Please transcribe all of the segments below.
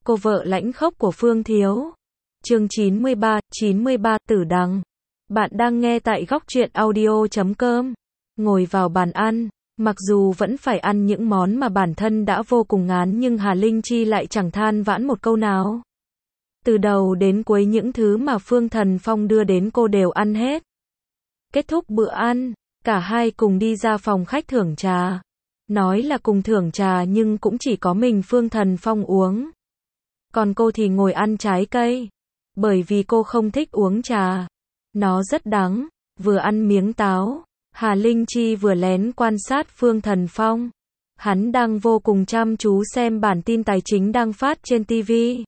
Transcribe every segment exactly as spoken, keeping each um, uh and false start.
Cô vợ lãnh khốc của Phương Thiếu. Chương chín mươi ba, chín mươi ba Tử Đằng. Bạn đang nghe tại góc truyện audio chấm com. Ngồi vào bàn ăn, mặc dù vẫn phải ăn những món mà bản thân đã vô cùng ngán nhưng Hà Linh Chi lại chẳng than vãn một câu nào. Từ đầu đến cuối những thứ mà Phương Thần Phong đưa đến cô đều ăn hết. Kết thúc bữa ăn, cả hai cùng đi ra phòng khách thưởng trà. Nói là cùng thưởng trà nhưng cũng chỉ có mình Phương Thần Phong uống. Còn cô thì ngồi ăn trái cây. Bởi vì cô không thích uống trà. Nó rất đắng. Vừa ăn miếng táo, Hà Linh Chi vừa lén quan sát Phương Thần Phong. Hắn đang vô cùng chăm chú xem bản tin tài chính đang phát trên ti vi.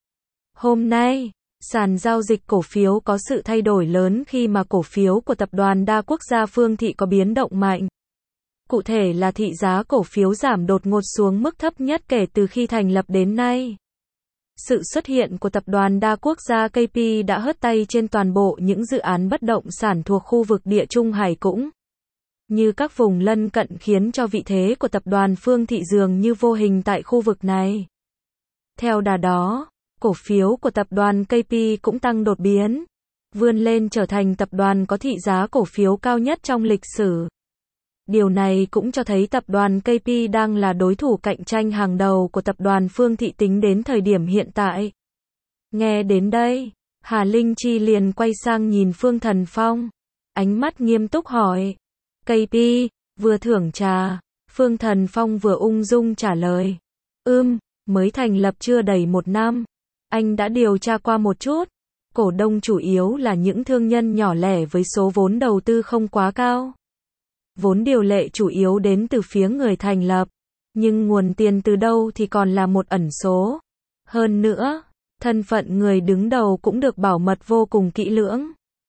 Hôm nay, sàn giao dịch cổ phiếu có sự thay đổi lớn khi mà cổ phiếu của tập đoàn đa quốc gia Phương Thị có biến động mạnh. Cụ thể là thị giá cổ phiếu giảm đột ngột xuống mức thấp nhất kể từ khi thành lập đến nay. Sự xuất hiện của tập đoàn đa quốc gia ca pê đã hớt tay trên toàn bộ những dự án bất động sản thuộc khu vực Địa Trung Hải cũng như các vùng lân cận khiến cho vị thế của tập đoàn Phương Thị dường như vô hình tại khu vực này. Theo đà đó, cổ phiếu của tập đoàn ca pê cũng tăng đột biến, vươn lên trở thành tập đoàn có thị giá cổ phiếu cao nhất trong lịch sử. Điều này cũng cho thấy tập đoàn ca pê đang là đối thủ cạnh tranh hàng đầu của tập đoàn Phương Thị tính đến thời điểm hiện tại. Nghe đến đây, Hà Linh Chi liền quay sang nhìn Phương Thần Phong, ánh mắt nghiêm túc hỏi. ca pê, vừa thưởng trà, Phương Thần Phong vừa ung dung trả lời. Ừm, mới thành lập chưa đầy một năm. Anh đã điều tra qua một chút. Cổ đông chủ yếu là những thương nhân nhỏ lẻ với số vốn đầu tư không quá cao. Vốn điều lệ chủ yếu đến từ phía người thành lập, nhưng nguồn tiền từ đâu thì còn là một ẩn số. Hơn nữa, thân phận người đứng đầu cũng được bảo mật vô cùng kỹ lưỡng.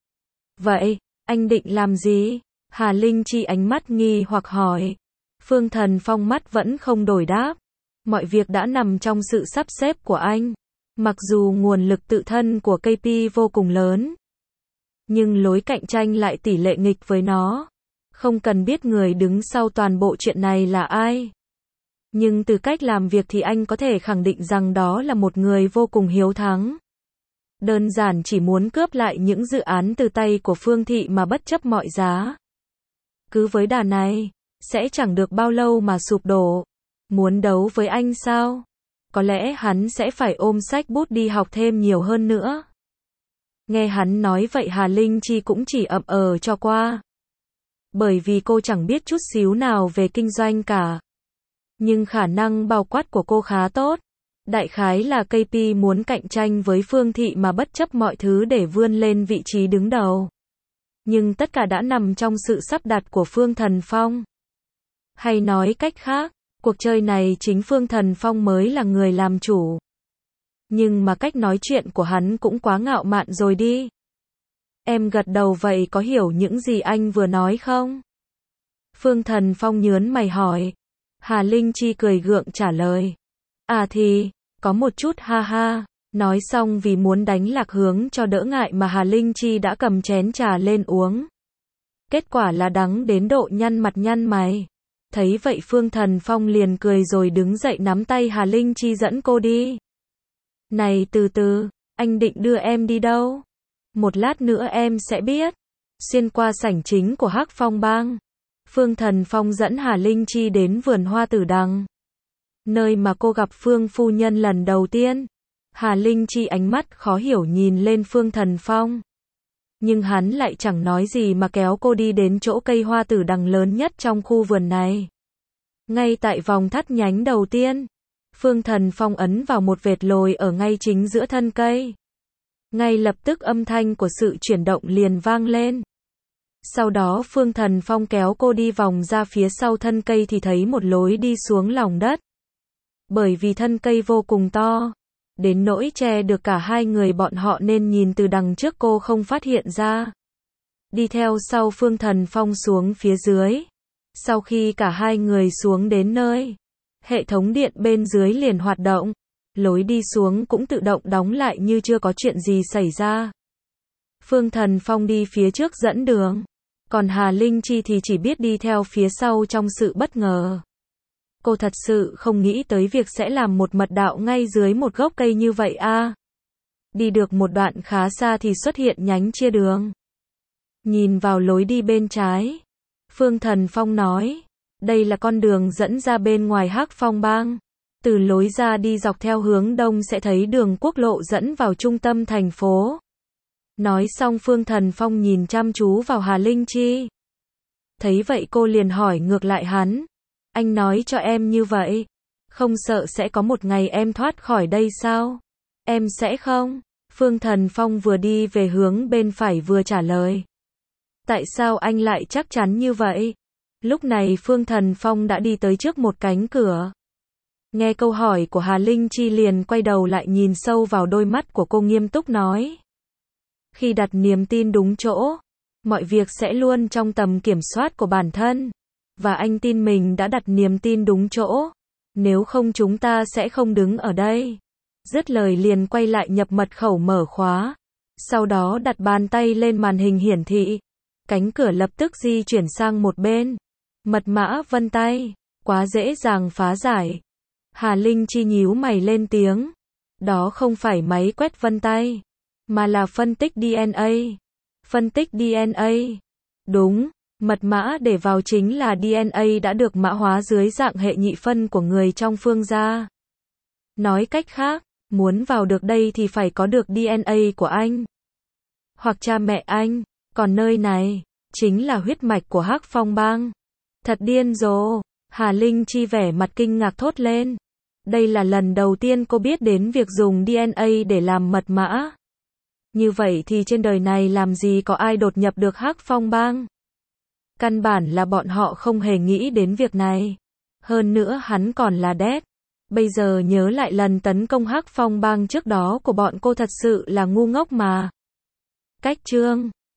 Vậy, anh định làm gì? Hà Linh Chi ánh mắt nghi hoặc hỏi. Phương Thần Phong mắt vẫn không đổi đáp. Mọi việc đã nằm trong sự sắp xếp của anh. Mặc dù nguồn lực tự thân của ca pê vô cùng lớn, nhưng lối cạnh tranh lại tỷ lệ nghịch với nó. Không cần biết người đứng sau toàn bộ chuyện này là ai. Nhưng từ cách làm việc thì anh có thể khẳng định rằng đó là một người vô cùng hiếu thắng. Đơn giản chỉ muốn cướp lại những dự án từ tay của Phương Thị mà bất chấp mọi giá. Cứ với đà này, sẽ chẳng được bao lâu mà sụp đổ. Muốn đấu với anh sao? Có lẽ hắn sẽ phải ôm sách bút đi học thêm nhiều hơn nữa. Nghe hắn nói vậy Hà Linh Chi cũng chỉ ậm ờ cho qua. Bởi vì cô chẳng biết chút xíu nào về kinh doanh cả. Nhưng khả năng bao quát của cô khá tốt. Đại khái là ca pê muốn cạnh tranh với Phương Thị mà bất chấp mọi thứ để vươn lên vị trí đứng đầu. Nhưng tất cả đã nằm trong sự sắp đặt của Phương Thần Phong. Hay nói cách khác, cuộc chơi này chính Phương Thần Phong mới là người làm chủ. Nhưng mà cách nói chuyện của hắn cũng quá ngạo mạn rồi đi. Em gật đầu vậy có hiểu những gì anh vừa nói không? Phương Thần Phong nhớn mày hỏi. Hà Linh Chi cười gượng trả lời. À thì, có một chút ha ha. Nói xong vì muốn đánh lạc hướng cho đỡ ngại mà Hà Linh Chi đã cầm chén trà lên uống. Kết quả là đắng đến độ nhăn mặt nhăn mày. Thấy vậy Phương Thần Phong liền cười rồi đứng dậy nắm tay Hà Linh Chi dẫn cô đi. Này từ từ, anh định đưa em đi đâu? Một lát nữa em sẽ biết. Xuyên qua sảnh chính của Hắc Phong Bang, Phương Thần Phong dẫn Hà Linh Chi đến vườn hoa Tử Đằng. Nơi mà cô gặp Phương phu nhân lần đầu tiên. Hà Linh Chi ánh mắt khó hiểu nhìn lên Phương Thần Phong. Nhưng hắn lại chẳng nói gì mà kéo cô đi đến chỗ cây hoa Tử Đằng lớn nhất trong khu vườn này. Ngay tại vòng thắt nhánh đầu tiên, Phương Thần Phong ấn vào một vệt lồi ở ngay chính giữa thân cây. Ngay lập tức âm thanh của sự chuyển động liền vang lên. Sau đó Phương Thần Phong kéo cô đi vòng ra phía sau thân cây thì thấy một lối đi xuống lòng đất. Bởi vì thân cây vô cùng to, đến nỗi che được cả hai người bọn họ nên nhìn từ đằng trước cô không phát hiện ra. Đi theo sau Phương Thần Phong xuống phía dưới. Sau khi cả hai người xuống đến nơi, hệ thống điện bên dưới liền hoạt động. Lối đi xuống cũng tự động đóng lại như chưa có chuyện gì xảy ra. Phương Thần Phong đi phía trước dẫn đường. Còn Hà Linh Chi thì chỉ biết đi theo phía sau trong sự bất ngờ. Cô thật sự không nghĩ tới việc sẽ làm một mật đạo ngay dưới một gốc cây như vậy a. Đi được một đoạn khá xa thì xuất hiện nhánh chia đường. Nhìn vào lối đi bên trái, Phương Thần Phong nói, đây là con đường dẫn ra bên ngoài Hắc Phong Bang. Từ lối ra đi dọc theo hướng đông sẽ thấy đường quốc lộ dẫn vào trung tâm thành phố. Nói xong Phương Thần Phong nhìn chăm chú vào Hà Linh Chi. Thấy vậy cô liền hỏi ngược lại hắn, anh nói cho em như vậy, không sợ sẽ có một ngày em thoát khỏi đây sao? Em sẽ không? Phương Thần Phong vừa đi về hướng bên phải vừa trả lời. Tại sao anh lại chắc chắn như vậy? Lúc này Phương Thần Phong đã đi tới trước một cánh cửa. Nghe câu hỏi của Hà Linh Chi liền quay đầu lại nhìn sâu vào đôi mắt của cô, nghiêm túc nói. Khi đặt niềm tin đúng chỗ, mọi việc sẽ luôn trong tầm kiểm soát của bản thân. Và anh tin mình đã đặt niềm tin đúng chỗ. Nếu không chúng ta sẽ không đứng ở đây. Dứt lời liền quay lại nhập mật khẩu mở khóa. Sau đó đặt bàn tay lên màn hình hiển thị. Cánh cửa lập tức di chuyển sang một bên. Mật mã vân tay. Quá dễ dàng phá giải. Hà Linh Chi nhíu mày lên tiếng. Đó không phải máy quét vân tay, mà là phân tích đê en a. Phân tích đê en a. Đúng, mật mã để vào chính là đê en a đã được mã hóa dưới dạng hệ nhị phân của người trong Phương gia. Nói cách khác, muốn vào được đây thì phải có được đê en a của anh. Hoặc cha mẹ anh, còn nơi này, chính là huyết mạch của Hắc Phong Bang. Thật điên rồ, Hà Linh Chi vẻ mặt kinh ngạc thốt lên. Đây là lần đầu tiên cô biết đến việc dùng đê en a để làm mật mã. Như vậy thì trên đời này làm gì có ai đột nhập được Hắc Phong Bang? Căn bản là bọn họ không hề nghĩ đến việc này. Hơn nữa hắn còn là Death. Bây giờ nhớ lại lần tấn công Hắc Phong Bang trước đó của bọn cô thật sự là ngu ngốc mà. Cách chương